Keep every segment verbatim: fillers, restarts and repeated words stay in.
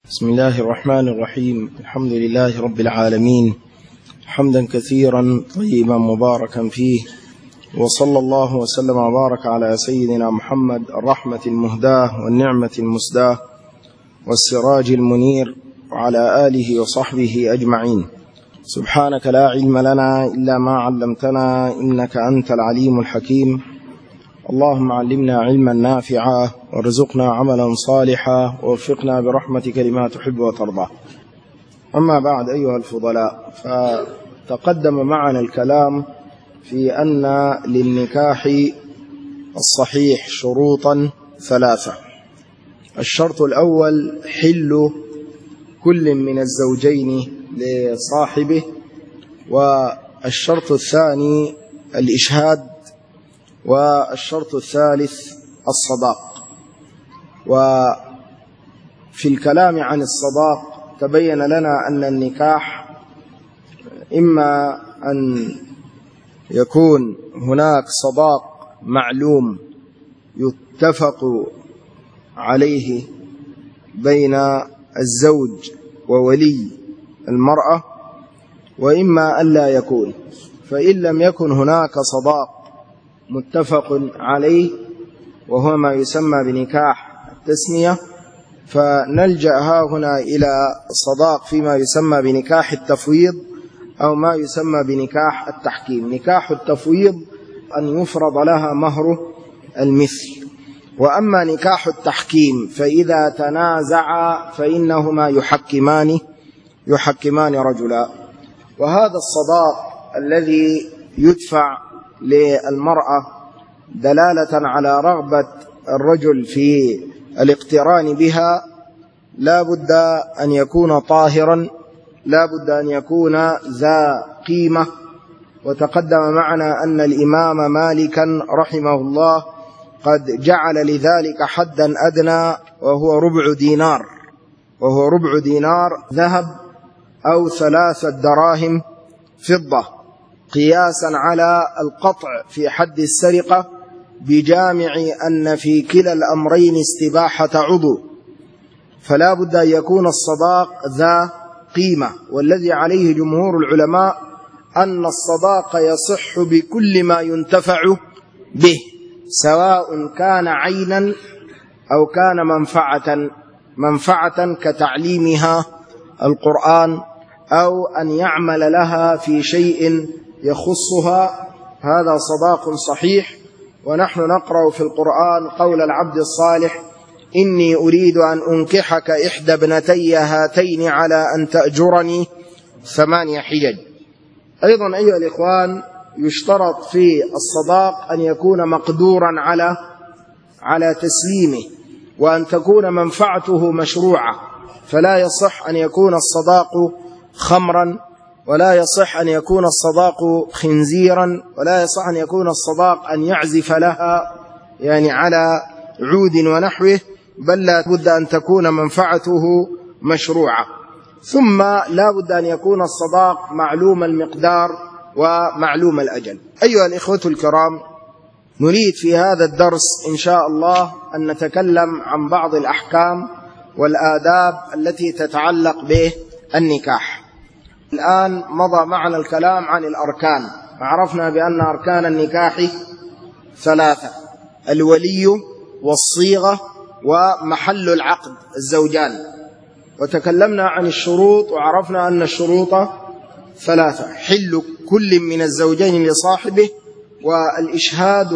بسم الله الرحمن الرحيم. الحمد لله رب العالمين، حمدا كثيرا طيبا مباركا فيه، وصلى الله وسلم وبارك على سيدنا محمد الرحمة المهداة والنعمة المسداة والسراج المنير، وعلى آله وصحبه أجمعين. سبحانك لا علم لنا إلا ما علمتنا إنك أنت العليم الحكيم. اللهم علمنا علما نافعا وارزقنا عملا صالحا ووفقنا برحمتك لما تحب وترضى. أما بعد أيها الفضلاء، فتقدم معنا الكلام في أن للنكاح الصحيح شروطا ثلاثة. الشرط الأول حل كل من الزوجين لصاحبه، والشرط الثاني الإشهاد، والشرط الثالث الصداق. وفي الكلام عن الصداق تبين لنا أن النكاح إما أن يكون هناك صداق معلوم يتفق عليه بين الزوج وولي المرأة، وإما أن لا يكون. فإن لم يكن هناك صداق متفق عليه وهو ما يسمى بنكاح التسمية، فنلجأ هنا إلى صداق فيما يسمى بنكاح التفويض أو ما يسمى بنكاح التحكيم. نكاح التفويض أن يفرض لها مهر المثل، وأما نكاح التحكيم فإذا تنازع فإنهما يحكمان يحكمان رجلا. وهذا الصداق الذي يدفع للمرأة دلالة على رغبة الرجل في الاقتران بها لا بد أن يكون طاهرا، لا بد أن يكون ذا قيمة. وتقدم معنا أن الإمام مالكا رحمه الله قد جعل لذلك حدا أدنى وهو ربع دينار، وهو ربع دينار ذهب أو ثلاثة دراهم فضة، قياسا على القطع في حد السرقة، بجامع أن في كلا الأمرين استباحة عضو. فلا بد أن يكون الصداق ذا قيمة، والذي عليه جمهور العلماء أن الصداق يصح بكل ما ينتفع به، سواء كان عينا أو كان منفعة منفعة كتعليمها القرآن، أو أن يعمل لها في شيء يخصها، هذا صداق صحيح. ونحن نقرأ في القرآن قول العبد الصالح: إني أريد أن أنكحك إحدى ابنتي هاتين على أن تأجرني ثمانية حجج. أيضا أيها الإخوان، يشترط في الصداق أن يكون مقدورا على على تسليمه، وأن تكون منفعته مشروعة. فلا يصح أن يكون الصداق خمرا، ولا يصح أن يكون الصداق خنزيرا، ولا يصح أن يكون الصداق أن يعزف لها يعني على عود ونحوه، بل لا بد أن تكون منفعته مشروعة. ثم لا بد أن يكون الصداق معلوم المقدار ومعلوم الأجل. أيها الإخوة الكرام، نريد في هذا الدرس إن شاء الله أن نتكلم عن بعض الأحكام والآداب التي تتعلق به النكاح. الآن مضى معنا الكلام عن الأركان، عرفنا بأن أركان النكاح ثلاثة: الولي والصيغة ومحل العقد الزوجان. وتكلمنا عن الشروط وعرفنا أن الشروط ثلاثة: حل كل من الزوجين لصاحبه، والإشهاد،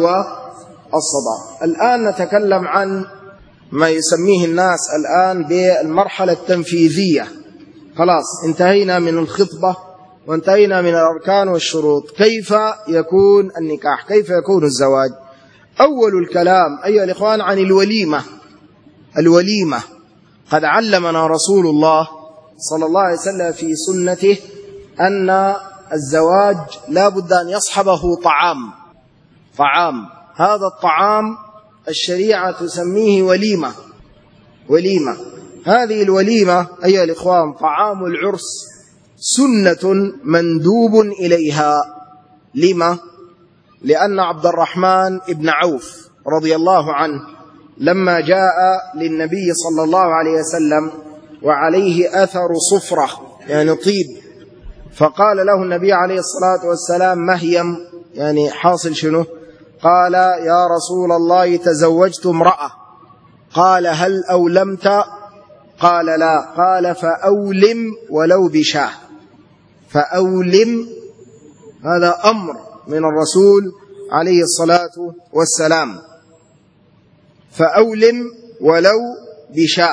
والصداق. الآن نتكلم عن ما يسميه الناس الآن بالمرحلة التنفيذية. خلاص انتهينا من الخطبة وانتهينا من الأركان والشروط. كيف يكون النكاح؟ كيف يكون الزواج؟ أول الكلام أيها الإخوان عن الوليمة. الوليمة قد علمنا رسول الله صلى الله عليه وسلم في سنته أن الزواج لا بد أن يصحبه طعام طعام هذا الطعام الشريعة تسميه وليمة. وليمة هذه الوليمة أيها الإخوان طعام العرس، سنة مندوب إليها. لما؟ لأن عبد الرحمن بن عوف رضي الله عنه لما جاء للنبي صلى الله عليه وسلم وعليه أثر صفرة يعني طيب، فقال له النبي عليه الصلاة والسلام: مهيم، يعني حاصل شنو؟ قال: يا رسول الله تزوجت امرأة. قال: هل أولمت؟ قال: لا. قال: فأولم ولو بشاه. فأولم، هذا أمر من الرسول عليه الصلاة والسلام، فأولم ولو بشاه.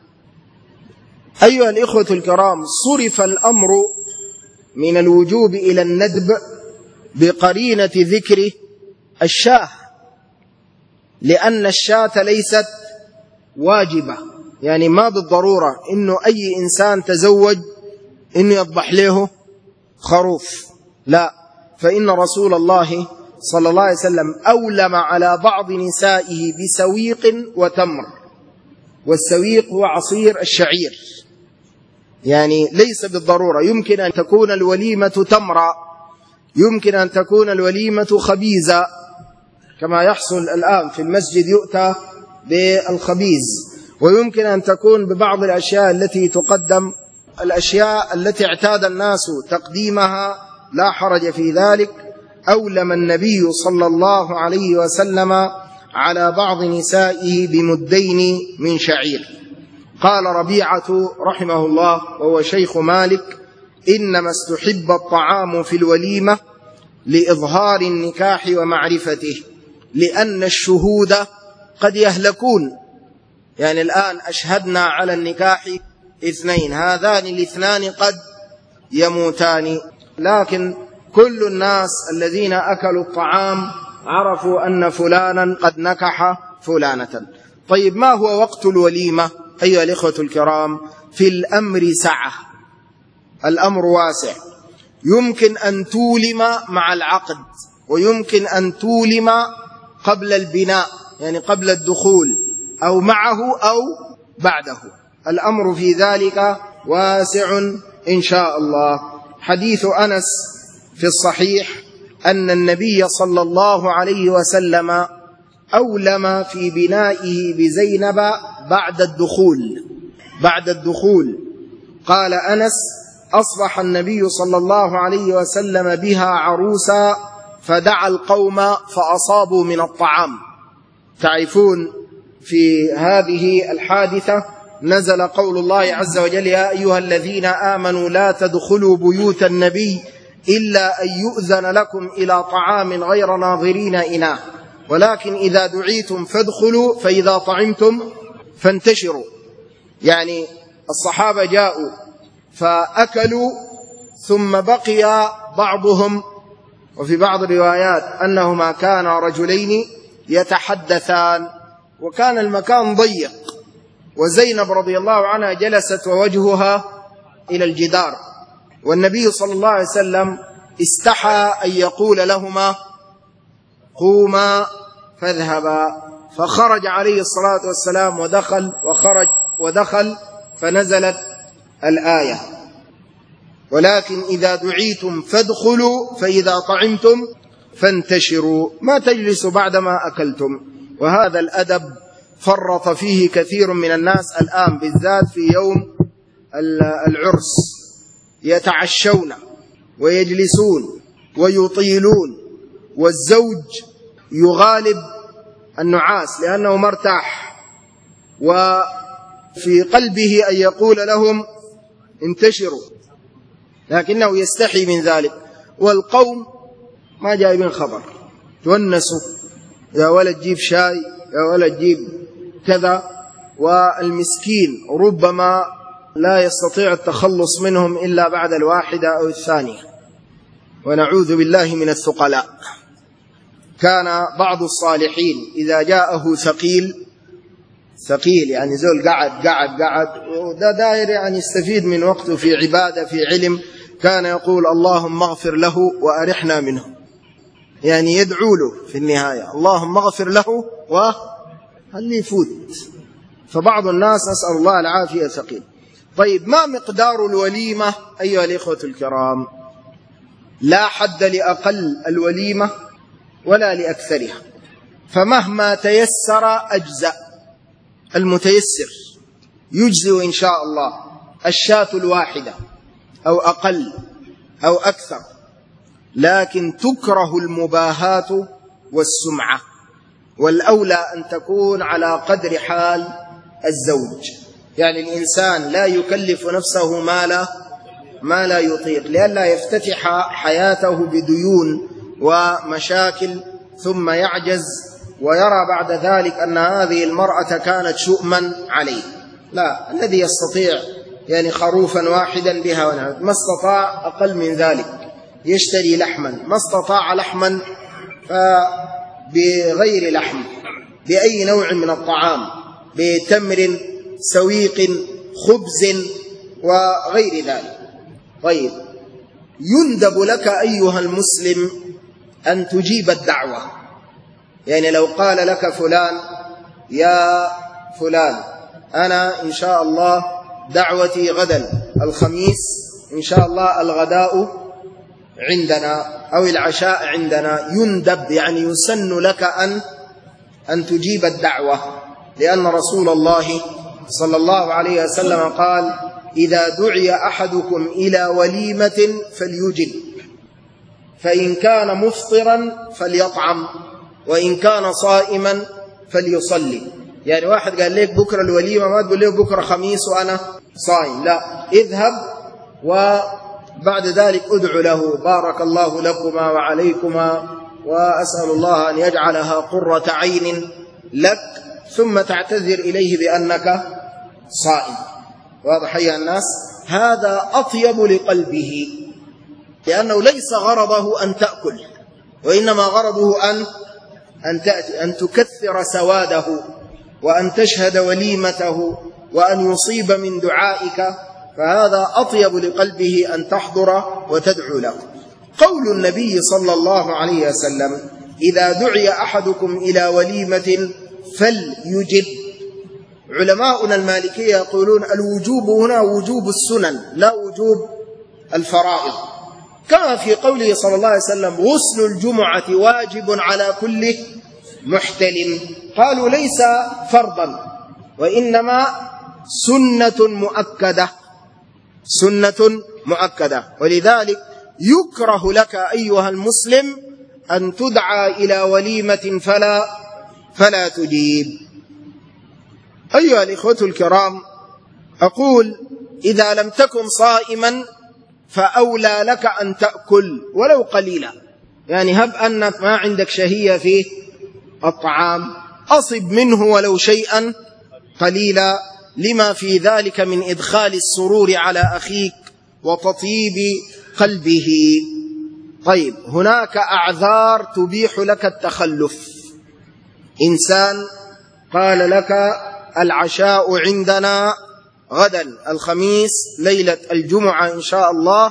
أيها الإخوة الكرام، صرف الأمر من الوجوب إلى الندب بقرينة ذكر الشاه، لأن الشاة ليست واجبة، يعني ما بالضرورة إنه أي إنسان تزوج إنه يذبح له خروف، لا، فإن رسول الله صلى الله عليه وسلم أولم على بعض نسائه بسويق وتمر، والسويق هو عصير الشعير، يعني ليس بالضرورة، يمكن أن تكون الوليمة تمرا، يمكن أن تكون الوليمة خبيزة كما يحصل الآن في المسجد، يؤتى بالخبيز، ويمكن أن تكون ببعض الأشياء التي تقدم، الأشياء التي اعتاد الناس تقديمها، لا حرج في ذلك. أولم النبي صلى الله عليه وسلم على بعض نسائه بمدين من شعير. قال ربيعة رحمه الله وهو شيخ مالك: إنما استحب الطعام في الوليمة لإظهار النكاح ومعرفته، لأن الشهود قد يهلكون، يعني الآن أشهدنا على النكاح اثنين، هذان الاثنان قد يموتان، لكن كل الناس الذين أكلوا الطعام عرفوا أن فلانا قد نكح فلانة. طيب، ما هو وقت الوليمة أيها الإخوة الكرام؟ في الأمر سعة، الأمر واسع، يمكن أن تولم مع العقد، ويمكن أن تولم قبل البناء يعني قبل الدخول، أو معه أو بعده، الأمر في ذلك واسع إن شاء الله. حديث أنس في الصحيح أن النبي صلى الله عليه وسلم أولم في بنائه بزينب بعد الدخول بعد الدخول قال أنس: أصبح النبي صلى الله عليه وسلم بها عروسا فدعا القوم فأصابوا من الطعام. تعرفون في هذه الحادثة نزل قول الله عز وجل: يا أيها الذين آمنوا لا تدخلوا بيوت النبي إلا أن يؤذن لكم إلى طعام غير ناظرين إناه، ولكن إذا دعيتم فادخلوا فإذا طعمتم فانتشروا. يعني الصحابة جاءوا فأكلوا، ثم بقي بعضهم، وفي بعض الروايات أنهما كانا رجلين يتحدثان، وكان المكان ضيق، وزينب رضي الله عنها جلست ووجهها إلى الجدار، والنبي صلى الله عليه وسلم استحى أن يقول لهما: قوما فاذهبا، فخرج عليه الصلاة والسلام ودخل وخرج ودخل، فنزلت الآية: ولكن إذا دعيتم فادخلوا فإذا طعمتم فانتشروا، ما تجلسوا بعدما أكلتم. وهذا الأدب فرط فيه كثير من الناس الآن، بالذات في يوم العرس، يتعشون ويجلسون ويطيلون، والزوج يغالب النعاس لأنه مرتاح، وفي قلبه أن يقول لهم انتشروا، لكنه يستحي من ذلك، والقوم ما جايبين خبر، تونسوا، يا ولد جيب شاي، يا ولد جيب كذا، والمسكين ربما لا يستطيع التخلص منهم إلا بعد الواحدة أو الثانية، ونعوذ بالله من الثقلاء. كان بعض الصالحين إذا جاءه ثقيل ثقيل يعني زول قعد قعد قعد وده داير يعني يستفيد من وقته في عبادة في علم، كان يقول: اللهم اغفر له وأرحنا منه، يعني يدعو له في النهاية: اللهم اغفر له وهل يفوت. فبعض الناس نسأل الله العافية ثقيل. طيب، ما مقدار الوليمة أيها الإخوة الكرام؟ لا حد لأقل الوليمة ولا لأكثرها، فمهما تيسر أجزأ. المتيسر يجزئ إن شاء الله الشاة الواحدة أو أقل أو أكثر، لكن تكره المباهاة والسمعة، والأولى أن تكون على قدر حال الزوج. يعني الإنسان لا يكلف نفسه ما لا, ما لا يطيق، لئلا يفتتح حياته بديون ومشاكل ثم يعجز ويرى بعد ذلك أن هذه المرأة كانت شؤما عليه. لا، الذي يستطيع يعني خروفا واحدا بها ونعم، ما استطاع أقل من ذلك يشتري لحما، ما استطاع لحما فبغير لحم، بأي نوع من الطعام، بتمر سويق خبز وغير ذلك. طيب، يندب لك أيها المسلم أن تجيب الدعوة. يعني لو قال لك فلان يا فلان أنا إن شاء الله دعوتي غدا الخميس إن شاء الله الغداء عندنا أو العشاء عندنا، يندب يعني يسن لك أن أن تجيب الدعوة، لأن رسول الله صلى الله عليه وسلم قال: إذا دعي أحدكم إلى وليمة فليجب، فإن كان مفطرا فليطعم، وإن كان صائما فليصلي. يعني واحد قال لك بكرة الوليمة، ما تقول له بكرة خميس وأنا صائم، لا، اذهب وبعد ذلك ادعو له: بارك الله لكما وعليكما، وأسأل الله أن يجعلها قرة عين لك، ثم تعتذر إليه بأنك صائم. واضح يا الناس؟ هذا أطيب لقلبه، لأنه ليس غرضه أن تأكل، وإنما غرضه أن أن تأتي، أن تكثر سواده، وأن تشهد وليمته، وأن يصيب من دعائك، فهذا أطيب لقلبه أن تحضر وتدعو له. قول النبي صلى الله عليه وسلم: إذا دعي أحدكم إلى وليمة فليجب. علماؤنا المالكية يقولون الوجوب هنا وجوب السنن لا وجوب الفرائض، كما في قوله صلى الله عليه وسلم: غسل الجمعة واجب على كل محتلم. قالوا ليس فرضا، وإنما سنة مؤكدة، سنة مؤكدة. ولذلك يكره لك أيها المسلم أن تدعى إلى وليمة فلا فلا تجيب. أيها الإخوة الكرام، أقول إذا لم تكن صائما فأولى لك أن تأكل ولو قليلا. يعني هب أنك ما عندك شهية في الطعام، أصب منه ولو شيئا قليلا، لما في ذلك من إدخال السرور على أخيك وتطيب قلبه. طيب، هناك أعذار تبيح لك التخلف. إنسان قال لك العشاء عندنا غدا الخميس ليلة الجمعة إن شاء الله،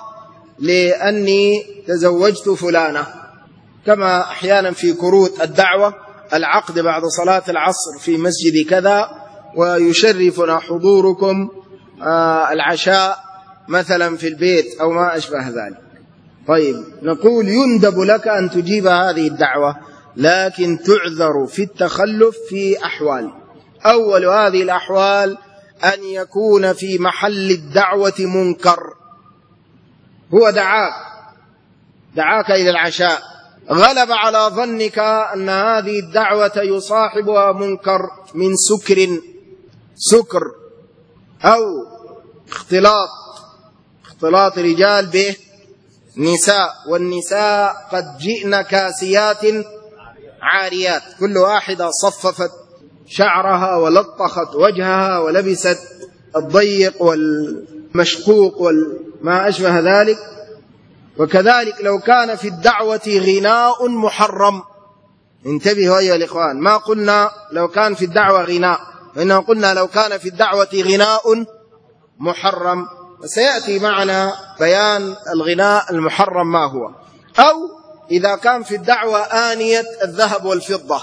لأني تزوجت فلانة، كما أحيانا في كروت الدعوة: العقد بعد صلاة العصر في مسجد كذا، ويشرفنا حضوركم العشاء مثلا في البيت أو ما أشبه ذلك. طيب، نقول يندب لك أن تجيب هذه الدعوة، لكن تعذر في التخلف في أحوال. أول هذه الأحوال أن يكون في محل الدعوة منكر. هو دعاك دعاك إلى العشاء، غلب على ظنك أن هذه الدعوة يصاحبها منكر من سكر سكر أو اختلاط اختلاط رجال به نساء، والنساء قد جئن كاسيات عاريات، كل واحدة صففت شعرها ولطخت وجهها ولبست الضيق والمشقوق وما أشبه ذلك. وكذلك لو كان في الدعوة غناء محرم، انتبهوا أيها الإخوان، ما قلنا لو كان في الدعوة غناء، وإنما قلنا لو كان في الدعوة غناء محرم، وسيأتي معنا بيان الغناء المحرم ما هو. أو إذا كان في الدعوة آنية الذهب والفضة،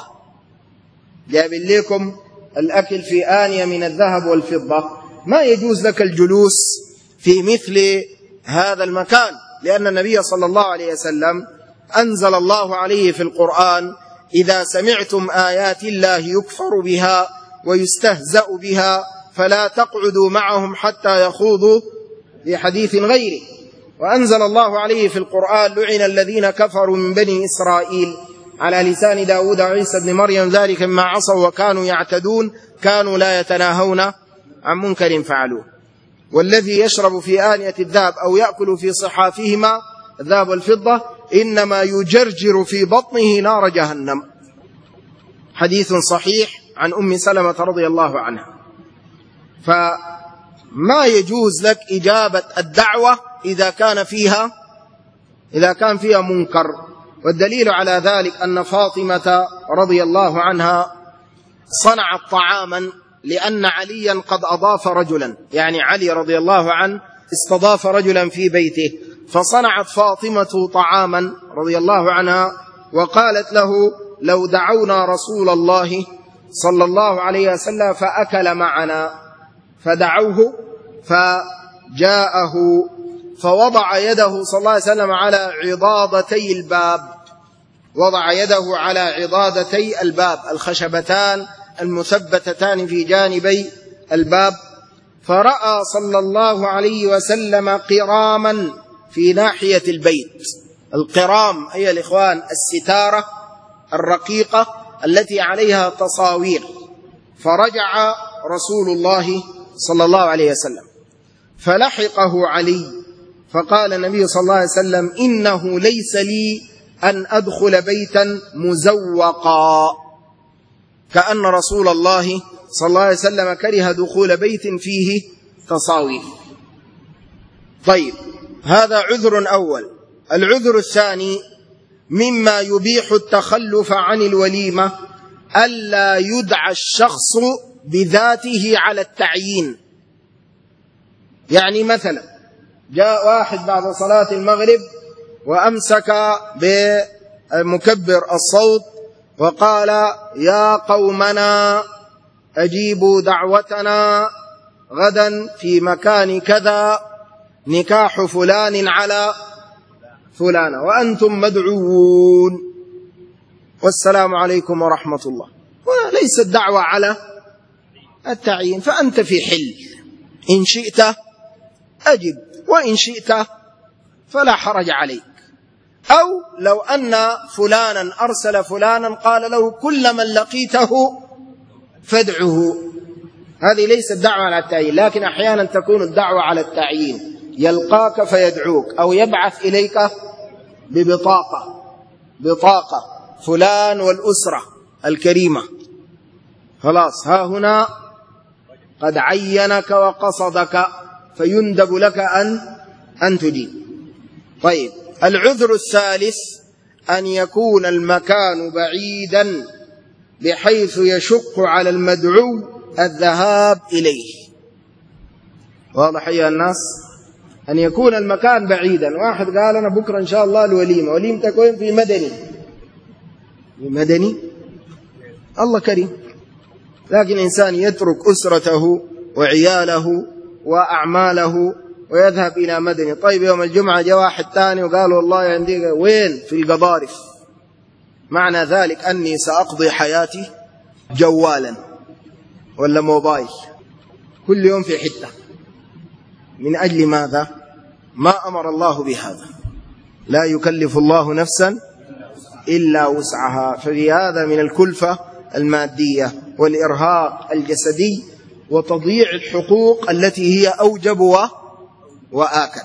جاب لكم الأكل في آنية من الذهب والفضة، ما يجوز لك الجلوس في مثل هذا المكان، لأن النبي صلى الله عليه وسلم أنزل الله عليه في القرآن: إذا سمعتم آيات الله يكفر بها ويستهزأ بها فلا تقعدوا معهم حتى يخوضوا في حديث غيره. وأنزل الله عليه في القرآن لعن الذين كفروا من بني إسرائيل على لسان داود وعيسى بن مريم ذلك مما عصوا وكانوا يعتدون كانوا لا يتناهون عن منكر فعلوه. والذي يشرب في آنية الذهب أو يأكل في صحافهما الذهب والفضة إنما يجرجر في بطنه نار جهنم. حديث صحيح عن أم سلمة رضي الله عنها. فما يجوز لك إجابة الدعوة إذا كان فيها إذا كان فيها منكر. والدليل على ذلك أن فاطمة رضي الله عنها صنعت طعاما لأن عليا قد أضاف رجلا، يعني علي رضي الله عنه استضاف رجلا في بيته، فصنعت فاطمة طعاما رضي الله عنها وقالت له لو دعونا رسول الله صلى الله عليه وسلم فأكل معنا، فدعوه فجاءه فوضع يده صلى الله عليه وسلم على عضادتي الباب، وضع يده على عضادتي الباب الخشبتان المثبتتان في جانبي الباب، فرأى صلى الله عليه وسلم قراما في ناحية البيت. القرام أيها الإخوان الستارة الرقيقة التي عليها تصاوير. فرجع رسول الله صلى الله عليه وسلم فلحقه علي فقال النبي صلى الله عليه وسلم إنه ليس لي أن أدخل بيتا مزوقا، كأن رسول الله صلى الله عليه وسلم كره دخول بيت فيه تصاوير. طيب، هذا عذر أول. العذر الثاني مما يبيح التخلف عن الوليمة ألا يدعى الشخص بذاته على التعيين. يعني مثلا جاء واحد بعد صلاة المغرب وأمسك بمكبر الصوت وقال يا قومنا أجيبوا دعوتنا غدا في مكان كذا نكاح فلان على فلانة وأنتم مدعوون والسلام عليكم ورحمة الله. وليست دعوة على التعيين، فأنت في حل، إن شئت أجب وإن شئت فلا حرج عليك. أو لو أن فلانا أرسل فلانا قال له كل من لقيته فادعه، هذه ليست دعوة على التعيين، لكن أحيانا تكون الدعوة على التعيين، يلقاك فيدعوك أو يبعث إليك ببطاقة بطاقة فلان والأسرة الكريمة، خلاص ها هنا قد عينك وقصدك فيندب لك أن أن تجيب. طيب، العذر الثالث أن يكون المكان بعيدا بحيث يشق على المدعو الذهاب إليه. واضح يا الناس؟ أن يكون المكان بعيدا. واحد قال أنا بكرة إن شاء الله الوليمة، وليمتك وين؟ في مدني. في مدني الله كريم، لكن إنسان يترك أسرته وعياله وأعماله ويذهب إلى مدني. طيب، يوم الجمعة جاء واحد ثاني وقال والله عندي وين؟ في القضارف. معنى ذلك أني سأقضي حياتي جوالا ولا موبايل كل يوم في حتة. من أجل ماذا؟ ما أمر الله بهذا، لا يكلف الله نفسا إلا وسعها. ففي هذا من الكلفة المادية والإرهاق الجسدي وتضييع الحقوق التي هي أوجب وآكد.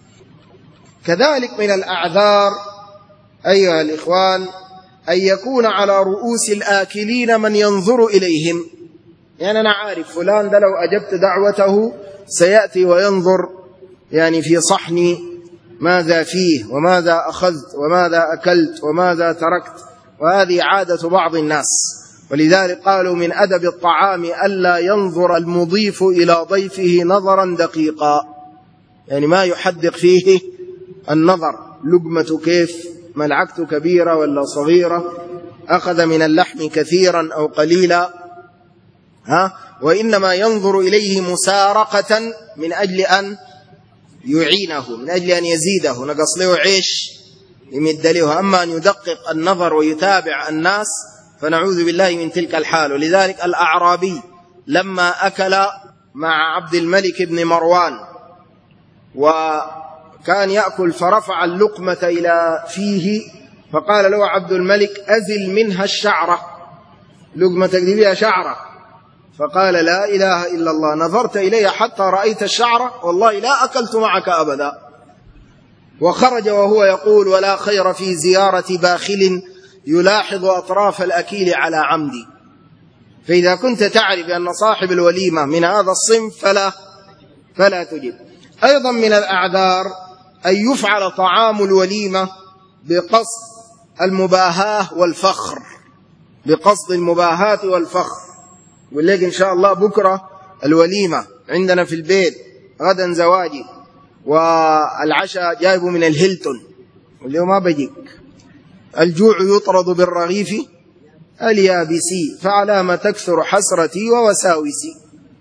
كذلك من الأعذار أيها الإخوان أن يكون على رؤوس الآكلين من ينظر إليهم. يعني أنا عارف فلان ده لو أجبت دعوته سيأتي وينظر يعني في صحني ماذا فيه وماذا أخذت وماذا أكلت وماذا تركت، وهذه عادة بعض الناس. ولذلك قالوا من أدب الطعام ألا ينظر المضيف إلى ضيفه نظرا دقيقا، يعني ما يحدق فيه النظر، لقمة كيف، ملعقة كبيرة ولا صغيرة، أخذ من اللحم كثيرا أو قليلا، ها، وإنما ينظر إليه مسارقة من أجل أن يعينه، من أجل أن يزيده، نقص له عيش يمد له. أما أن يدقق النظر ويتابع الناس فنعوذ بالله من تلك الحال. ولذلك الأعرابي لما أكل مع عبد الملك بن مروان، وكان يأكل فرفع اللقمة إلى فيه، فقال له عبد الملك: أزل منها الشعرة، لقمتك دي بها شعرة. فقال: لا إله إلا الله، نظرت إلي حتى رأيت الشعرة، والله لا أكلت معك أبدا. وخرج وهو يقول: ولا خير في زيارة باخل يلاحظ أطراف الأكيل على عمدي. فإذا كنت تعرف أن صاحب الوليمة من هذا الصنف فلا, فلا تجب. أيضا من الأعذار أن يفعل طعام الوليمة بقصد المباهاة والفخر، بقصد المباهاة والفخر. ولكن إن شاء الله بكرة الوليمة عندنا في البيت، غدا زواجي، والعشاء جايبه من الهيلتون، واليوم ما بجيك. الجوع يطرد بالرغيف اليابسي، فعلى ما تكثر حسرتي ووساوسي.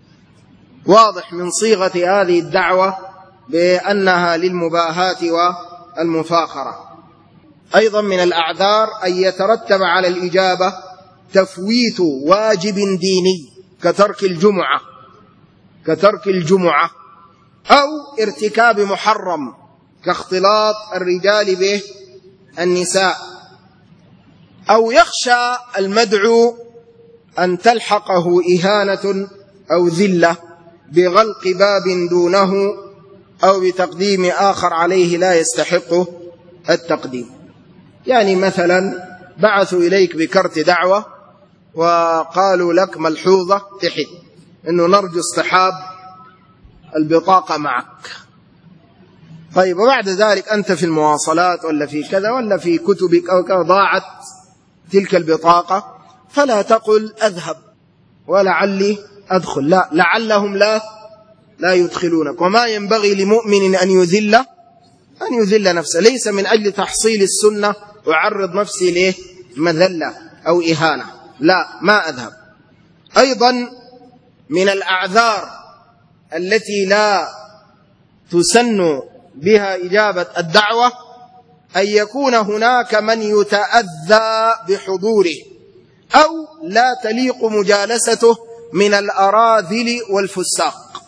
واضح من صيغة هذه الدعوة بأنها للمباهاة والمفاخرة. أيضا من الأعذار أن يترتب على الإجابة تفويت واجب ديني كترك الجمعة كترك الجمعة أو ارتكاب محرم كاختلاط الرجال به النساء، أو يخشى المدعو أن تلحقه إهانة أو ذلة بغلق باب دونه أو بتقديم آخر عليه لا يستحق التقديم. يعني مثلا بعثوا إليك بكرت دعوة وقالوا لك ملحوظة تحت أنه نرجو اصطحاب البطاقة معك. طيب، وبعد ذلك أنت في المواصلات ولا في كذا ولا في كتبك أو كذا ضاعت تلك البطاقة، فلا تقل أذهب ولعلي أدخل، لا، لعلهم لا لا يدخلونك. وما ينبغي لمؤمن أن يذل أن يذل نفسه، ليس من أجل تحصيل السنة وعرض نفسي له مذلة أو إهانة، لا، ما أذهب. أيضا من الأعذار التي لا تسن بها إجابة الدعوة أن يكون هناك من يتأذى بحضوره أو لا تليق مجالسته من الأراذل والفساق.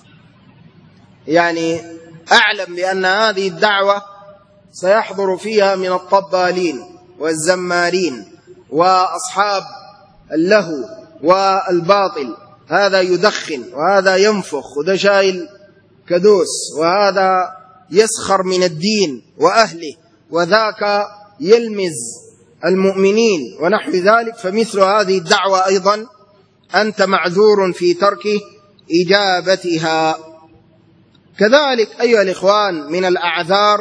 يعني أعلم بأن هذه الدعوة سيحضر فيها من الطبالين والزمارين وأصحاب اللهو والباطل، هذا يدخن وهذا ينفخ وده شايل كدوس وهذا يسخر من الدين وأهله وذاك يلمز المؤمنين ونحو ذلك. فمثل هذه الدعوة أيضا أنت معذور في ترك إجابتها. كذلك أيها الإخوان من الأعذار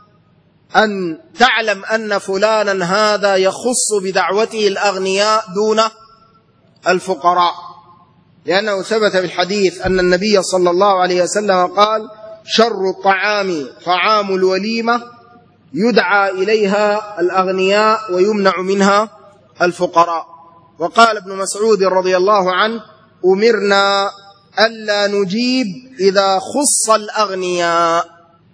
أن تعلم أن فلانا هذا يخص بدعوته الأغنياء دون الفقراء، لأنه ثبت في الحديث أن النبي صلى الله عليه وسلم قال: شر الطعام طعام الوليمة يدعى إليها الأغنياء ويمنع منها الفقراء. وقال ابن مسعود رضي الله عنه: أمرنا ألا نجيب إذا خص الأغنياء،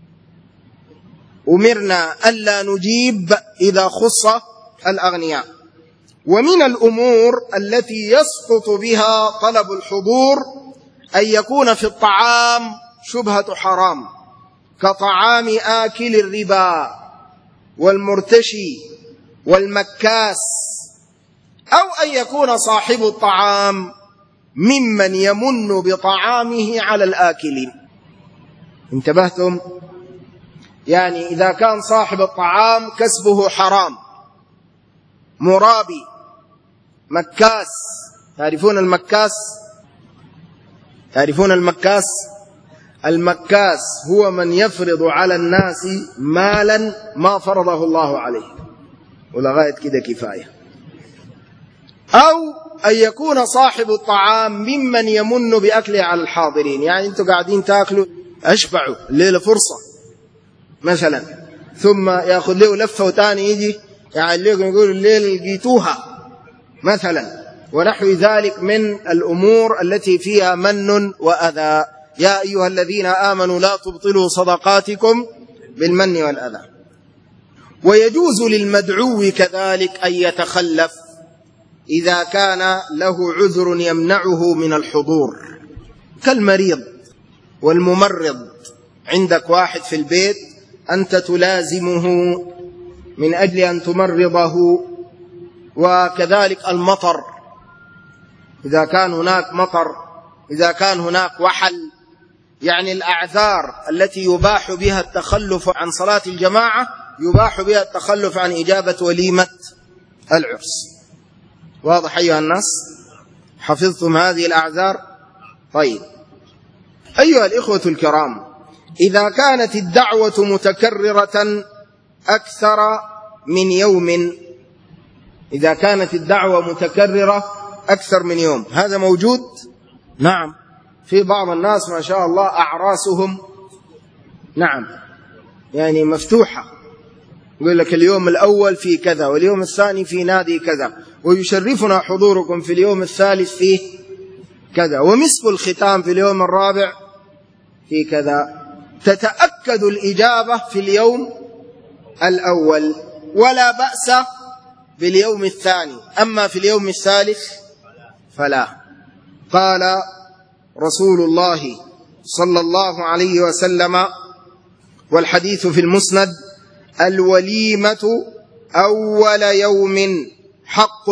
أمرنا ألا نجيب إذا خص الأغنياء. ومن الأمور التي يسقط بها طلب الحضور أن يكون في الطعام شبهة حرام كطعام آكل الربا والمرتشي والمكاس، أو أن يكون صاحب الطعام ممن يمن بطعامه على الآكلين. انتبهتم؟ يعني إذا كان صاحب الطعام كسبه حرام، مرابي، مكاس. تعرفون المكاس؟ تعرفون المكاس؟ المكاس هو من يفرض على الناس مالا ما فرضه الله عليه، ولغاية كده كفاية. أو أن يكون صاحب الطعام ممن يمن بأكله على الحاضرين، يعني أنتم قاعدين تأكلوا أشبعوا الليلة فرصة مثلا، ثم يأخذ له لفة وتاني يجي يعني لكم يقول الليل لقيتوها مثلا، ونحو ذلك من الأمور التي فيها من وأذى. يا أيها الذين آمنوا لا تبطلوا صدقاتكم بالمن والأذى. ويجوز للمدعو كذلك أن يتخلف إذا كان له عذر يمنعه من الحضور، كالمريض والممرض. عندك واحد في البيت أنت تلازمه من أجل أن تمرضه، وكذلك المطر، إذا كان هناك مطر، إذا كان هناك وحل، يعني الأعذار التي يباح بها التخلف عن صلاة الجماعة يباح بها التخلف عن إجابة وليمة العرس. واضح أيها الناس؟ حفظتم هذه الأعذار؟ طيب أيها الإخوة الكرام، إذا كانت الدعوة متكررة أكثر من يوم، إذا كانت الدعوة متكررة أكثر من يوم، هذا موجود؟ نعم، في بعض الناس ما شاء الله أعراسهم نعم يعني مفتوحة، يقول لك اليوم الأول في كذا، واليوم الثاني في نادي كذا، ويشرفنا حضوركم في اليوم الثالث فيه كذا، ومسك الختام في اليوم الرابع في كذا. تتأكد الإجابة في اليوم الأول ولا بأس باليوم الثاني، أما في اليوم الثالث فلا. قال رسول الله صلى الله عليه وسلم، والحديث في المسند: الوليمة أول يوم حق،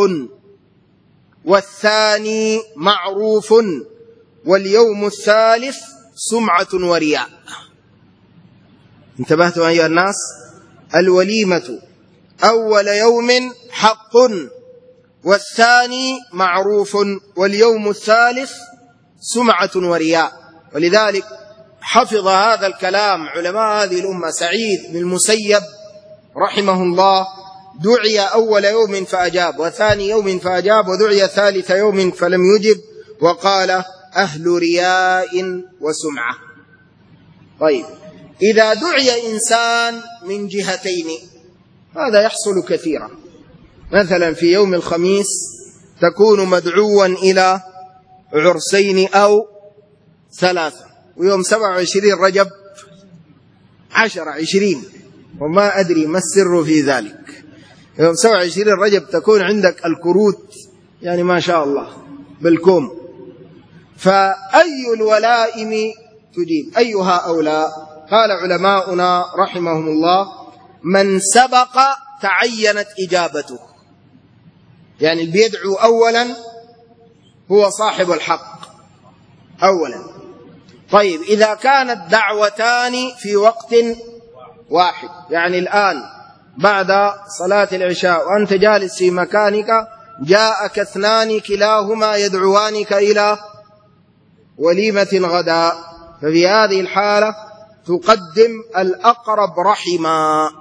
والثاني معروف، واليوم الثالث سمعة ورياء. انتبهتم أيها الناس؟ الوليمة أول يوم حق، والثاني معروف، واليوم الثالث سمعة ورياء. ولذلك حفظ هذا الكلام علماء هذه الأمة. سعيد بن المسيب رحمه الله دعي أول يوم فأجاب، وثاني يوم فأجاب، ودعي ثالث يوم فلم يجب، وقال: أهل رياء وسمعة. طيب، إذا دعي إنسان من جهتين، هذا يحصل كثيرا. مثلا في يوم الخميس تكون مدعوا إلى عرسين أو ثلاثة، ويوم سبعة وعشرين رجب عشرة عشرين، وما أدري ما السر في ذلك. يوم سبعة وعشرين رجب تكون عندك الكروت يعني ما شاء الله بالكوم. فأي الولائم تجيب؟ أيها أولى؟ قال علماؤنا رحمهم الله: من سبق تعينت إجابته، يعني اللي بيدعو أولا هو صاحب الحق أولا. طيب، إذا كانت دعوتان في وقت واحد، يعني الآن بعد صلاة العشاء وأنت جالس في مكانك جاءك اثنان كلاهما يدعوانك إلى وليمة غداء، ففي هذه الحالة تقدم الأقرب رحما،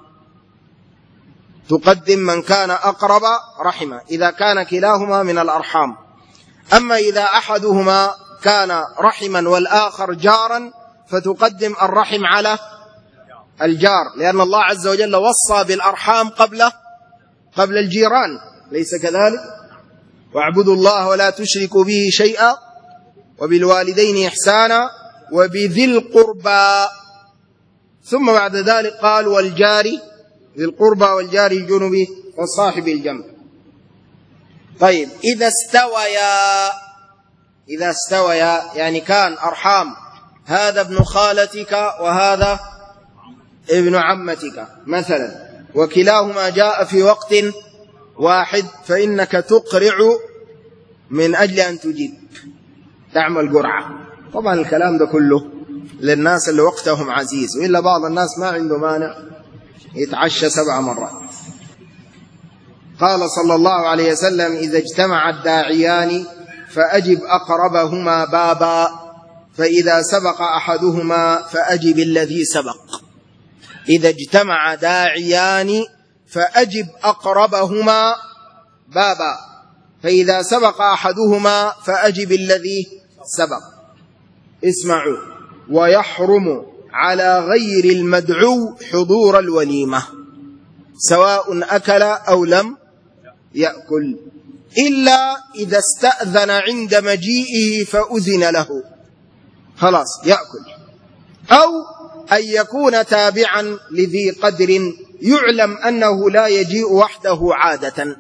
تقدم من كان أقرب رحما إذا كان كلاهما من الأرحام. أما إذا أحدهما كان رحما والآخر جارا فتقدم الرحم على الجار، لأن الله عز وجل وصى بالأرحام قبل قبل الجيران، ليس كذلك؟ واعبدوا الله ولا تشركوا به شيئا وبالوالدين إحسانا وبذي القربى، ثم بعد ذلك قال: والجار ذي القربى والجار الجنب وصاحب الجنب. طيب، إذا استويا، إذا استويا يعني كان أرحام، هذا ابن خالتك وهذا ابن عمتك مثلا، وكلاهما جاء في وقت واحد، فإنك تقرع من أجل أن تجيب، تعمل قرعة. طبعا الكلام ده كله للناس اللي وقتهم عزيز، وإلا بعض الناس ما عنده مانع يتعشى سبع مرات. قال صلى الله عليه وسلم: إذا اجتمع الداعيان فأجب أقربهما بابا، فإذا سبق أحدهما فأجب الذي سبق. إذا اجتمع داعيان فأجب أقربهما بابا، فإذا سبق أحدهما فأجب الذي سبق. اسمعوا: ويحرم على غير المدعو حضور الوليمة سواء أكل أو لم يأكل، إلا إذا استأذن عند مجيئه فأذن له، خلاص يأكل، أو أن يكون تابعا لذي قدر يعلم أنه لا يجيء وحده عادة.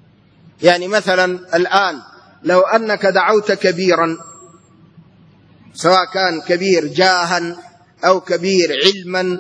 يعني مثلا الآن لو أنك دعوت كبيرا سواء كان كبير جاها أو كبير علما.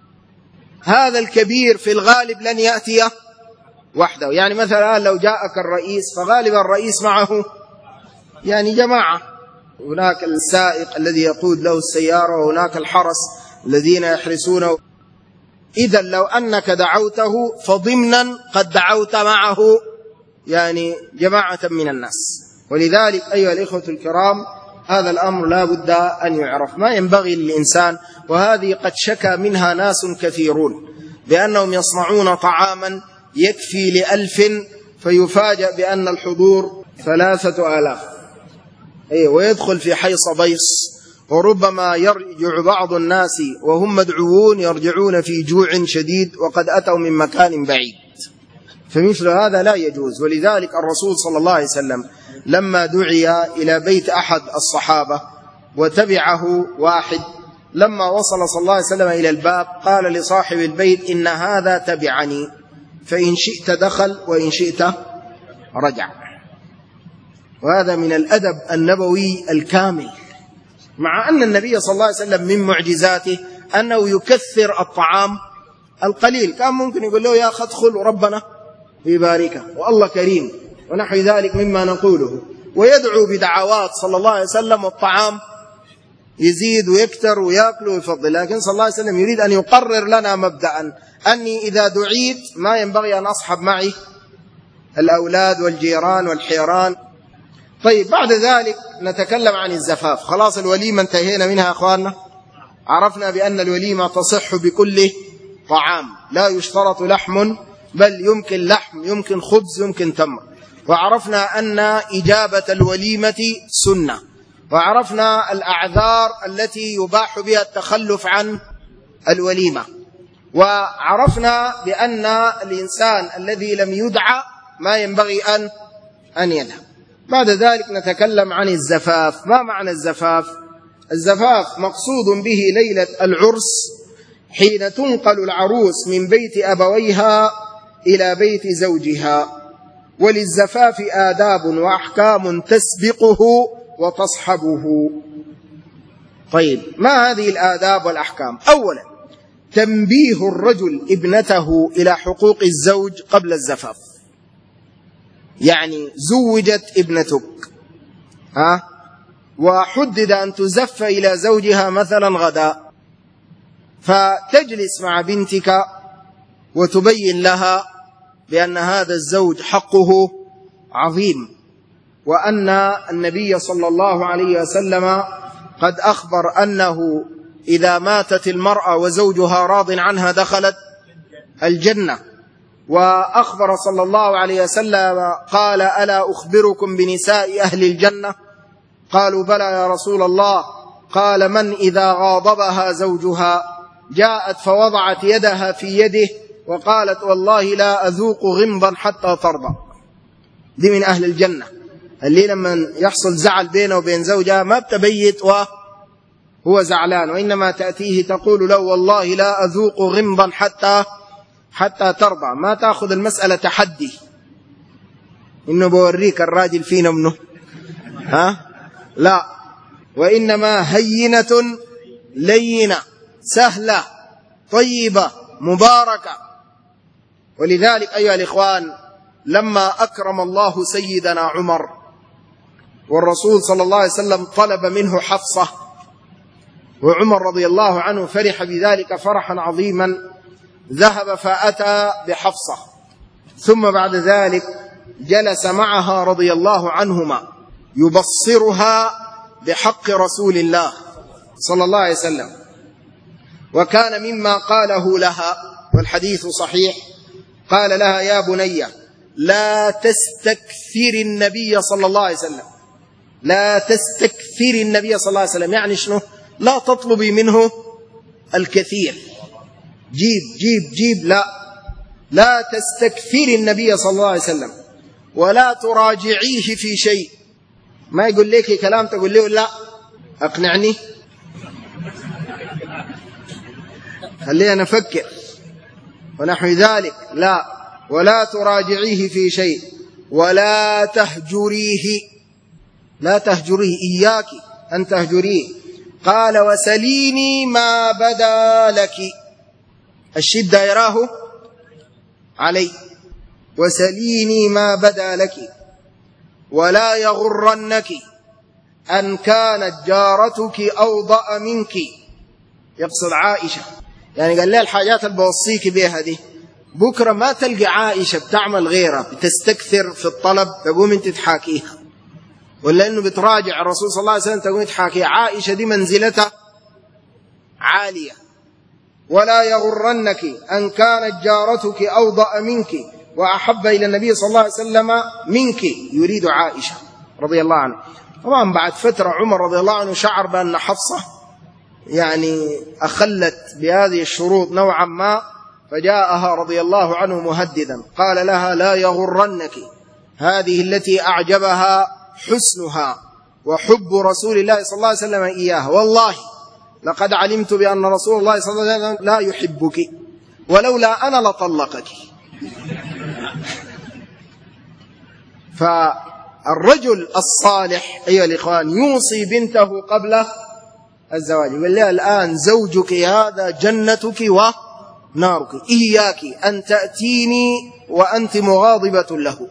هذا الكبير في الغالب لن يأتي وحده. يعني مثلا لو جاءك الرئيس فغالبا الرئيس معه يعني جماعة، هناك السائق الذي يقود له السيارة وهناك الحرس الذين يحرسونه. إذا لو أنك دعوته فضمنا قد دعوت معه يعني جماعة من الناس. ولذلك أيها الإخوة الكرام هذا الأمر لا بد أن يعرف، ما ينبغي للإنسان. وهذه قد شكى منها ناس كثيرون بأنهم يصنعون طعاما يكفي لألف فيفاجأ بأن الحضور ثلاثة آلاف، أي ويدخل في حيص بيص، وربما يرجع بعض الناس وهم مدعوون يرجعون في جوع شديد وقد أتوا من مكان بعيد. فمثل هذا لا يجوز. ولذلك الرسول صلى الله عليه وسلم لما دعي إلى بيت أحد الصحابة وتبعه واحد، لما وصل صلى الله عليه وسلم إلى الباب قال لصاحب البيت إن هذا تبعني، فإن شئت دخل وإن شئت رجع. وهذا من الأدب النبوي الكامل، مع أن النبي صلى الله عليه وسلم من معجزاته أنه يكثر الطعام القليل. كان ممكن يقول له يا أخي ادخل وربنا يباركه والله كريم ونحو ذلك مما نقوله، ويدعو بدعوات صلى الله عليه وسلم والطعام يزيد ويكتر ويأكل ويفضل. لكن صلى الله عليه وسلم يريد أن يقرر لنا مبدأ أني إذا دعيت ما ينبغي أن أصحب معي الأولاد والجيران والحيران. طيب بعد ذلك نتكلم عن الزفاف. خلاص الوليمة انتهينا منها أخواننا، عرفنا بأن الوليمة تصح بكل طعام، لا يشترط لحم بل يمكن لحم يمكن خبز يمكن تمر. وعرفنا أن إجابة الوليمة سنة، وعرفنا الأعذار التي يباح بها التخلف عن الوليمة، وعرفنا بأن الإنسان الذي لم يدعى ما ينبغي أن أن يذهب. بعد ذلك نتكلم عن الزفاف. ما معنى الزفاف؟ الزفاف مقصود به ليلة العرس حين تنقل العروس من بيت أبويها إلى بيت زوجها. وللزفاف آداب وأحكام تسبقه وتصحبه. طيب ما هذه الآداب والأحكام؟ أولا تنبيه الرجل ابنته إلى حقوق الزوج قبل الزفاف. يعني زوجت ابنتك ها وحدد أن تزف إلى زوجها مثلا غدا، فتجلس مع بنتك وتبين لها بأن هذا الزوج حقه عظيم، وأن النبي صلى الله عليه وسلم قد أخبر أنه إذا ماتت المرأة وزوجها راض عنها دخلت الجنة. وأخبر صلى الله عليه وسلم قال ألا أخبركم بنساء أهل الجنة؟ قالوا بلى يا رسول الله. قال من إذا غاضبها زوجها جاءت فوضعت يدها في يده وقالت والله لا أذوق غمضا حتى ترضى. دي من أهل الجنة، اللي لما يحصل زعل بينه وبين زوجها ما بتبيت وهو زعلان، وإنما تأتيه تقول له والله لا أذوق غمضا حتى حتى ترضى. ما تأخذ المسألة تحدي إنه بوريك الراجل فينا منه، ها لا، وإنما هينة لينة سهلة طيبة مباركة. ولذلك أيها الإخوان لما أكرم الله سيدنا عمر والرسول صلى الله عليه وسلم طلب منه حفصة، وعمر رضي الله عنه فرح بذلك فرحا عظيما، ذهب فأتى بحفصة، ثم بعد ذلك جلس معها رضي الله عنهما يبصرها بحق رسول الله صلى الله عليه وسلم. وكان مما قاله لها والحديث صحيح، قال لها يا بني لا تستكثر النبي صلى الله عليه وسلم، لا تستكثر النبي صلى الله عليه وسلم. يعني شنو؟ لا تطلبي منه الكثير، جيب جيب جيب، لا لا تستكثر النبي صلى الله عليه وسلم، ولا تراجعيه في شيء. ما يقول لك كلام تقول له لا أقنعني، خلينا نفكر ونحو ذلك، لا، ولا تراجعيه في شيء، ولا تهجريه، لا تهجريه، إياك أن تهجريه. قال وسليني ما بدا لك، الشدة يراه علي، وسليني ما بدا لك ولا يغرنك أن كانت جارتك أوضأ منك. يقصد عائشة، يعني قال لها الحاجات اللي بوصيك بها دي بكرة ما تلقى عائشة بتعمل غيرها بتستكثر في الطلب تقوم انت تحاكيها، ولا انه بتراجع الرسول صلى الله عليه وسلم تقوم تحاكيها. عائشة دي منزلتها عالية. ولا يغرنك أن كانت جارتك أوضأ منك وأحب إلى النبي صلى الله عليه وسلم منك، يريد عائشة رضي الله عنها. طبعا بعد فترة عمر رضي الله عنه شعر بأن حفصة يعني أخلت بهذه الشروط نوعا ما، فجاءها رضي الله عنه مهددا قال لها لا يغرنك، هذه التي أعجبها حسنها وحب رسول الله صلى الله عليه وسلم إياها، والله لقد علمت بأن رسول الله صلى الله عليه وسلم لا يحبك ولولا أنا لطلقك. فالرجل الصالح أيها الإخوان يوصي بنته قبل الزواج، يقول لها الآن زوجك هذا جنتك ونارك، إياك أن تأتيني وأنت مغاضبة له.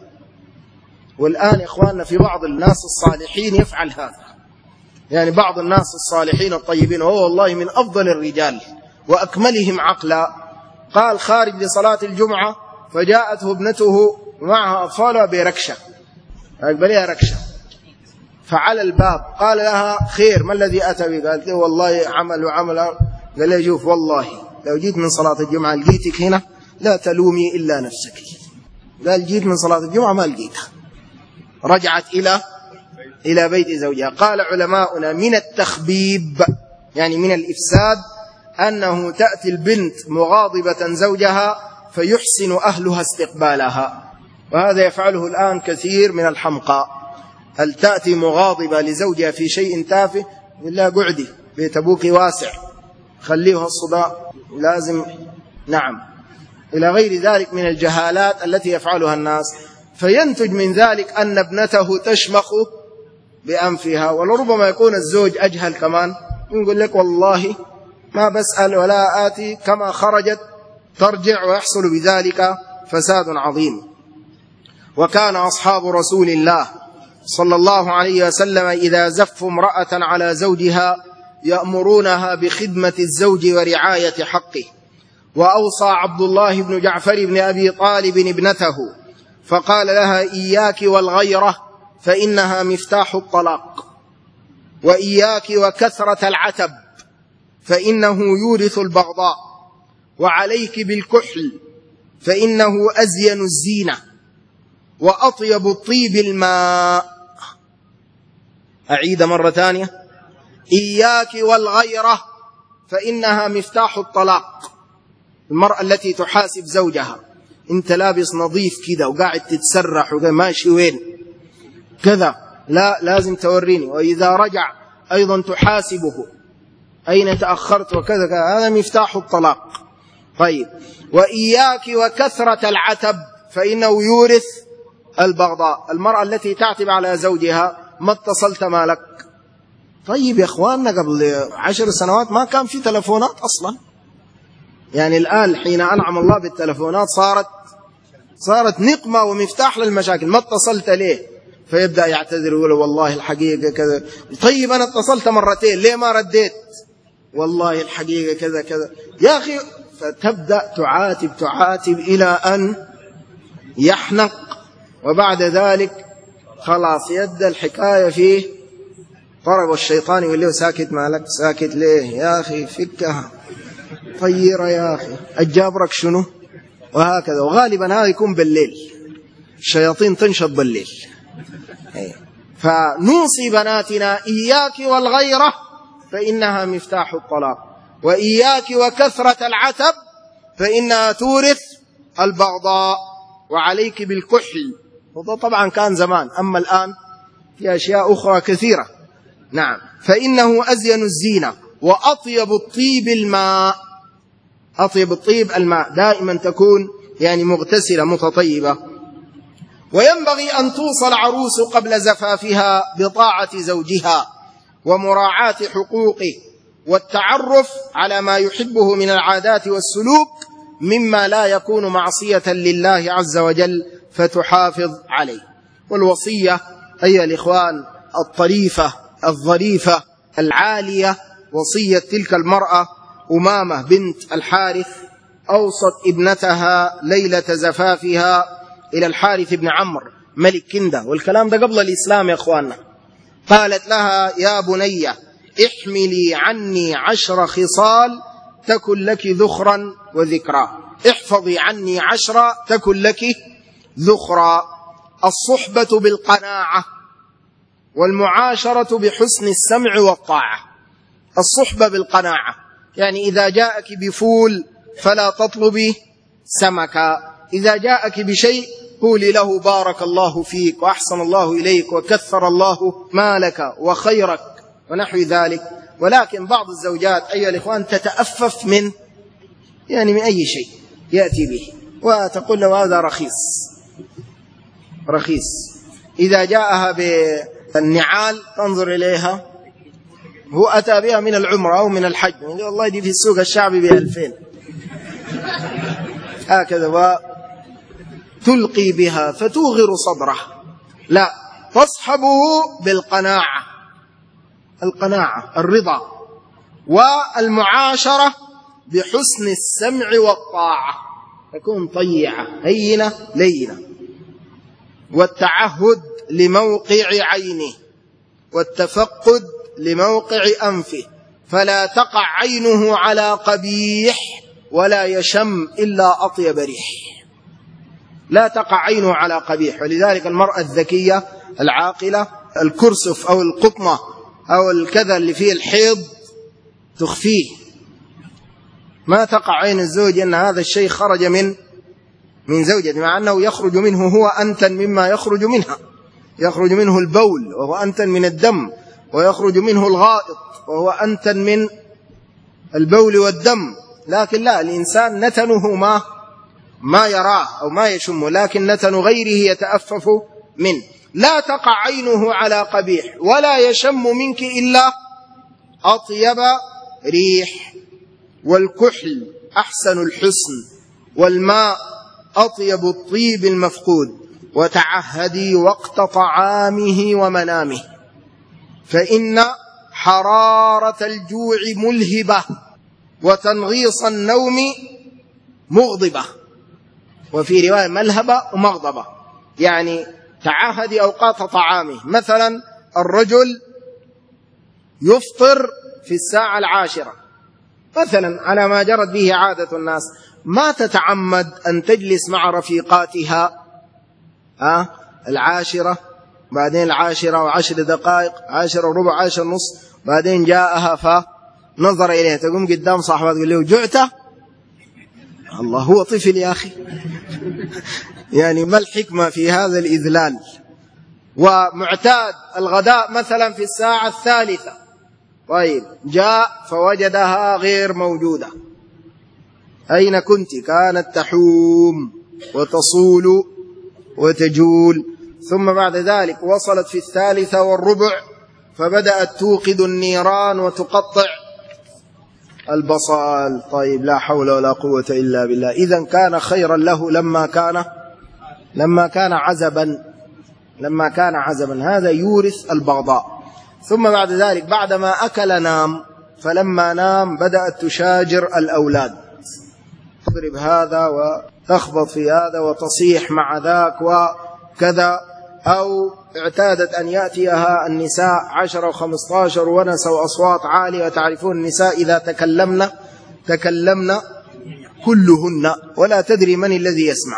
والآن يا إخواننا في بعض الناس الصالحين يفعل هذا، يعني بعض الناس الصالحين الطيبين وهو والله من أفضل الرجال وأكملهم عقلا، قال خارج لصلاة الجمعة فجاءته ابنته معها أطفالها بركشة، أقبلها ركشة، فعلى الباب قال لها خير ما الذي أتى به؟ قالت له والله عمل وعمل. قال له شوف والله لو جيت من صلاة الجمعة لقيتك هنا لا تلومي إلا نفسك. قال جيت من صلاة الجمعة ما لقيتها، رجعت إلى إلى بيت زوجها. قال علماؤنا من التخبيب يعني من الإفساد أنه تأتي البنت مغاضبة زوجها فيحسن أهلها استقبالها، وهذا يفعله الآن كثير من الحمقى. هل تأتي مغاضبة لزوجها في شيء تافه إلا قعدي بيت أبوك واسع خليها الصداع لازم نعم، إلى غير ذلك من الجهالات التي يفعلها الناس، فينتج من ذلك أن ابنته تشمخ بأنفها. ولربما يكون الزوج أجهل كمان، يقول لك والله ما بسأل ولا آتي كما خرجت ترجع، ويحصل بذلك فساد عظيم. وكان أصحاب رسول الله صلى الله عليه وسلم إذا زفوا امرأة على زوجها يأمرونها بخدمة الزوج ورعاية حقه. وأوصى عبد الله بن جعفر بن أبي طالب ابنته فقال لها إياك والغيرة فإنها مفتاح الطلاق، وإياك وكثرة العتب فإنه يورث البغضاء، وعليك بالكحل فإنه أزين الزينة وأطيب الطيب الماء. أعيد مرة ثانية، إياك والغيرة فإنها مفتاح الطلاق. المرأة التي تحاسب زوجها انت لابس نظيف كذا وقاعد تتسرح وماشي وين كذا، لا لازم توريني. وإذا رجع أيضا تحاسبه أين تأخرت وكذا كذا، هذا مفتاح الطلاق. طيب وإياك وكثرة العتب فإنه يورث البغضاء. المرأة التي تعتب على زوجها ما اتصلت مالك. طيب يا إخواننا قبل عشر سنوات ما كان في تلفونات أصلا، يعني الآن حين أنعم الله بالتلفونات صارت صارت نقمة ومفتاح للمشاكل. ما اتصلت ليه؟ فيبدأ يعتذر ويقول والله الحقيقة كذا. طيب أنا اتصلت مرتين ليه ما رديت؟ والله الحقيقة كذا كذا يا أخي. فتبدأ تعاتب تعاتب إلى أن يحنق، وبعد ذلك خلاص يد الحكاية فيه طرق الشيطان يقول له ساكت مالك ساكت ليه يا أخي فكها طيرة يا أخي أجابرك شنو، وهكذا. وغالبا هذا يكون بالليل، الشياطين تنشط بالليل. فنوصي بناتنا إياك والغيرة فإنها مفتاح الطلاق، وإياك وكثرة العتب فإنها تورث البغضاء، وعليك بالكحل. وده طبعا كان زمان، أما الآن في أشياء أخرى كثيرة. نعم فإنه أزين الزينة وأطيب الطيب الماء. أطيب الطيب الماء، دائما تكون يعني مغتسلة متطيبة. وينبغي أن توصل العروس قبل زفافها بطاعة زوجها ومراعاة حقوقه والتعرف على ما يحبه من العادات والسلوك مما لا يكون معصية لله عز وجل فتحافظ عليه. والوصية أيها الإخوان الطريفة الظريفة العالية وصية تلك المرأة أمامة بنت الحارث أوصت ابنتها ليلة زفافها إلى الحارث بن عمرو ملك كندة، والكلام ده قبل الإسلام يا أخواننا. قالت لها: يا بني احملي عني عشر خصال تكن لك ذخرا وذكرى، احفظي عني عشرة تكن لك ذخرا. الصحبة بالقناعة، والمعاشرة بحسن السمع والطاعة. الصحبة بالقناعة يعني إذا جاءك بفول فلا تطلبي سمكا، إذا جاءك بشيء قولي له بارك الله فيك وأحسن الله إليك وكثر الله مالك وخيرك ونحو ذلك. ولكن بعض الزوجات أيها الإخوان تتأفف من يعني من أي شيء يأتي به وتقول له هذا رخيص رخيص. إذا جاءها بالنعال تنظر إليها، هو أتى بها من العمرة أو من الحج، والله دي في السوق الشعبي بألفين هكذا، وتلقي بها فتوغر صدره. لا، تصحبه بالقناعة، القناعة الرضا، والمعاشرة بحسن السمع والطاعة، تكون طيعة هينة لينة، والتعهد لموقع عينه، والتفقد لموقع أنفه، فلا تقع عينه على قبيح ولا يشم إلا أطيب ريح، لا تقع عينه على قبيح. ولذلك المرأة الذكية العاقلة الكرسف أو القطمة أو الكذا اللي فيه الحيض تخفيه، ما تقع عين الزوج أن هذا الشيء خرج من من زوجته، مع أنه يخرج منه هو أنتن مما يخرج منها، يخرج منه البول وهو أنتن من الدم، ويخرج منه الغائط وهو أنتن من البول والدم. لكن لا، الإنسان نتنه ما ما يراه أو ما يشمه، لكن نتن غيره يتأفف منه. لا تقع عينه على قبيح ولا يشم منك إلا أطيب ريح. والكحل أحسن الحسن، والماء أطيب الطيب المفقود. وتعهدي وقت طعامه ومنامه، فإن حرارة الجوع ملهبة وتنغيص النوم مغضبة، وفي رواية ملهبة ومغضبة. يعني تعهدي أوقات طعامه، مثلا الرجل يفطر في الساعة العاشرة مثلا على ما جرت به عادة الناس، ما تتعمد أن تجلس مع رفيقاتها أه؟ العاشرة، بعدين العاشرة وعشر دقائق، عاشرة وربع، عاشر نص، بعدين جاءها فنظر إليها، تقوم قدام صاحبها تقول له جعت؟ الله، هو طفل يا أخي يعني ما الحكمة في هذا الإذلال؟ ومعتاد الغداء مثلا في الساعة الثالثة، طيب جاء فوجدها غير موجودة، أين كنت؟ كانت تحوم وتصول وتجول. ثم بعد ذلك وصلت في الثالثة والربع فبدأت توقد النيران وتقطع البصال. طيب لا حول ولا قوة إلا بالله. إذن كان خيرا له لما كان لما كان عزبا لما كان عزبا هذا يورث البغضاء. ثم بعد ذلك بعدما أكل نام، فلما نام بدأت تشاجر الأولاد، تضرب هذا وتخبط في هذا وتصيح مع ذاك وكذا. أو اعتادت أن يأتيها النساء عشر وخمسة عشر ونسوا أصوات عالية، وتعرفون النساء إذا تكلمن تكلمن كلهن ولا تدري من الذي يسمع،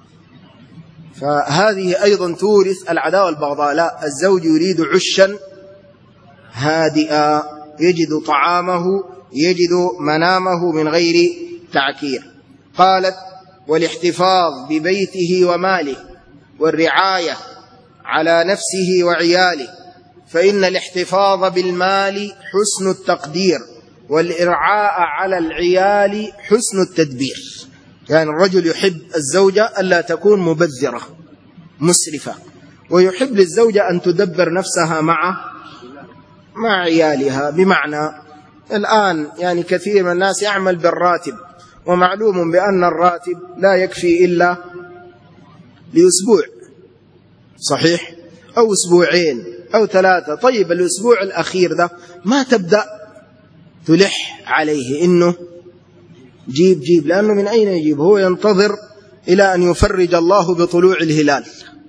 فهذه أيضا تورث العداوة والبغضاء. لا، الزوج يريد عشا هادئا يجد طعامه يجد منامه من غير تعكير. قالت: والاحتفاظ ببيته وماله والرعاية على نفسه وعياله، فإن الاحتفاظ بالمال حسن التقدير، والإرعاء على العيال حسن التدبير. يعني الرجل يحب الزوجة ألا تكون مبذرة مسرفة، ويحب للزوجة أن تدبر نفسها مع مع عيالها. بمعنى الآن يعني كثير من الناس يعمل بالراتب، ومعلوم بأن الراتب لا يكفي إلا لأسبوع، صحيح؟ أو أسبوعين أو ثلاثة. طيب الأسبوع الأخير ده ما تبدأ تلح عليه إنه جيب جيب، لأنه من أين يجيب؟ هو ينتظر إلى أن يفرج الله بطلوع الهلال،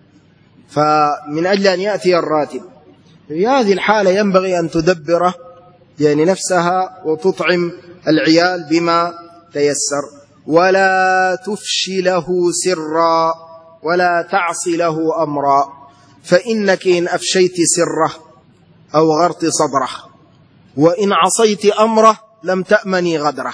فمن أجل أن يأتي الراتب. في هذه الحالة ينبغي أن تدبر يعني نفسها وتطعم العيال بما تيسر، ولا تفشي له سرا ولا تعصي له أمرا، فإنك إن أفشيت سره أو غرت صدره، وإن عصيت أمره لم تأمني غدره.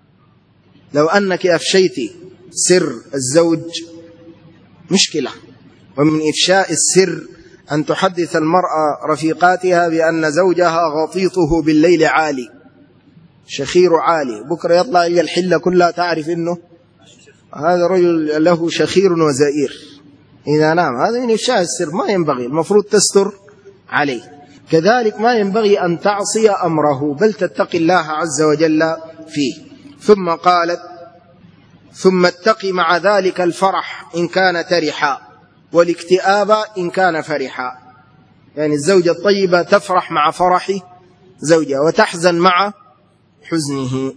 لو أنك أفشيت سر الزوج مشكلة، ومن إفشاء السر أن تحدث المرأة رفيقاتها بأن زوجها غطيطه بالليل عالي، شخير عالي، بكرة يطلع إلى الحلة كلها تعرف إنه هذا رجل له شخير وزائر إذا نام. هذا من إفشاء السر، ما ينبغي، المفروض تستر عليه. كذلك ما ينبغي أن تعصي أمره، بل تتقي الله عز وجل فيه. ثم قالت: ثم اتقي مع ذلك الفرح إن كان ترحا، والاكتئاب إن كان فرحا. يعني الزوجة الطيبة تفرح مع فرح زوجها وتحزن مع حزنه.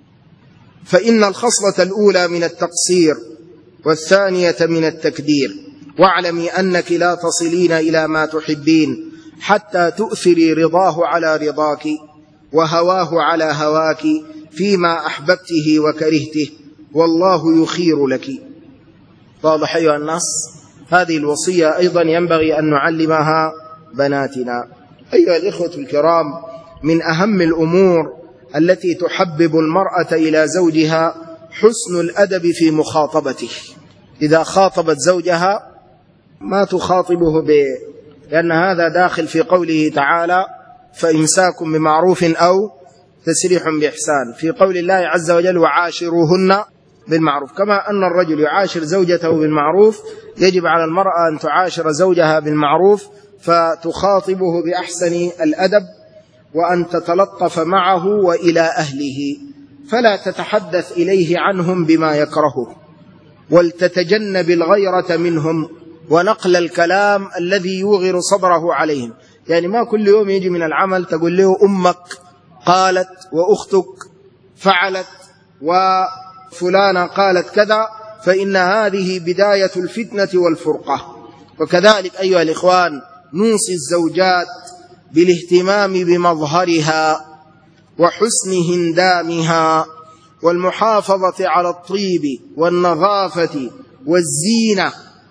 فإن الخصلة الأولى من التقصير والثانية من التكدير. واعلمي أنك لا تصلين إلى ما تحبين حتى تؤثري رضاه على رضاك وهواه على هواك فيما أحببته وكرهته، والله يخير لك. واضح أيها الناس؟ هذه الوصية أيضا ينبغي أن نعلمها بناتنا. أيها الإخوة الكرام، من أهم الأمور التي تحبب المرأة إلى زوجها حسن الأدب في مخاطبته. إذا خاطبت زوجها ما تخاطبه ب لأن هذا داخل في قوله تعالى: فإمساك بمعروف أو تسريح بإحسان. في قول الله عز وجل: وعاشروهن بالمعروف. كما أن الرجل يعاشر زوجته بالمعروف، يجب على المرأة أن تعاشر زوجها بالمعروف، فتخاطبه بأحسن الأدب، وأن تتلطف معه وإلى أهله، فلا تتحدث إليه عنهم بما يكرهه، ولتتجنب الغيرة منهم ونقل الكلام الذي يوغر صدره عليهم. يعني ما كل يوم يجي من العمل تقول له أمك قالت وأختك فعلت وفلانة قالت كذا، فإن هذه بداية الفتنة والفرقة. وكذلك أيها الإخوان، نوصي الزوجات بالاهتمام بمظهرها وحسن هندامها والمحافظة على الطيب والنظافة والزينة،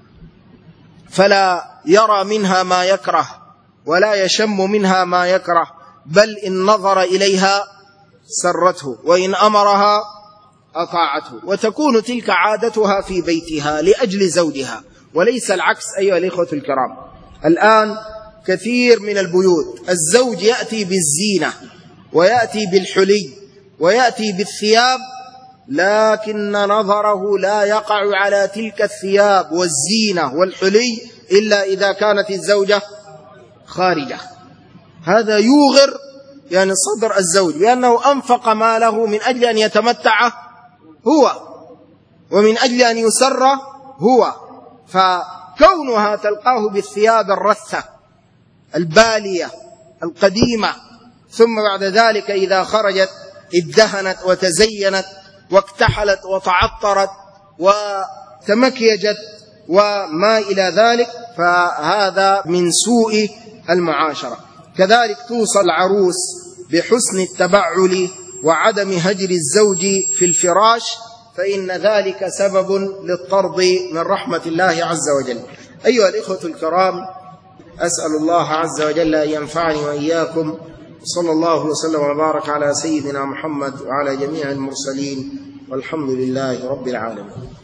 فلا يرى منها ما يكره ولا يشم منها ما يكره، بل إن نظر إليها سرته، وإن أمرها أطاعته، وتكون تلك عادتها في بيتها لأجل زوجها وليس العكس. أيها الإخوة الكرام، الآن كثير من البيوت الزوج يأتي بالزينة ويأتي بالحلي ويأتي بالثياب، لكن نظره لا يقع على تلك الثياب والزينة والحلي إلا إذا كانت الزوجة خارجة. هذا يوغر يعني صدر الزوج، لأنه أنفق ماله من أجل أن يتمتع هو ومن أجل أن يسر هو، فكونها تلقاه بالثياب الرثة البالية القديمة، ثم بعد ذلك إذا خرجت ادهنت وتزينت واكتحلت وتعطرت وتمكيجت وما إلى ذلك، فهذا من سوء المعاشرة. كذلك توصى العروس بحسن التبعل وعدم هجر الزوج في الفراش، فإن ذلك سبب للطرد من رحمة الله عز وجل. أيها الإخوة الكرام، أسأل الله عز وجل أن ينفعني وإياكم، صلى الله وسلم وبارك على سيدنا محمد وعلى جميع المرسلين، والحمد لله رب العالمين.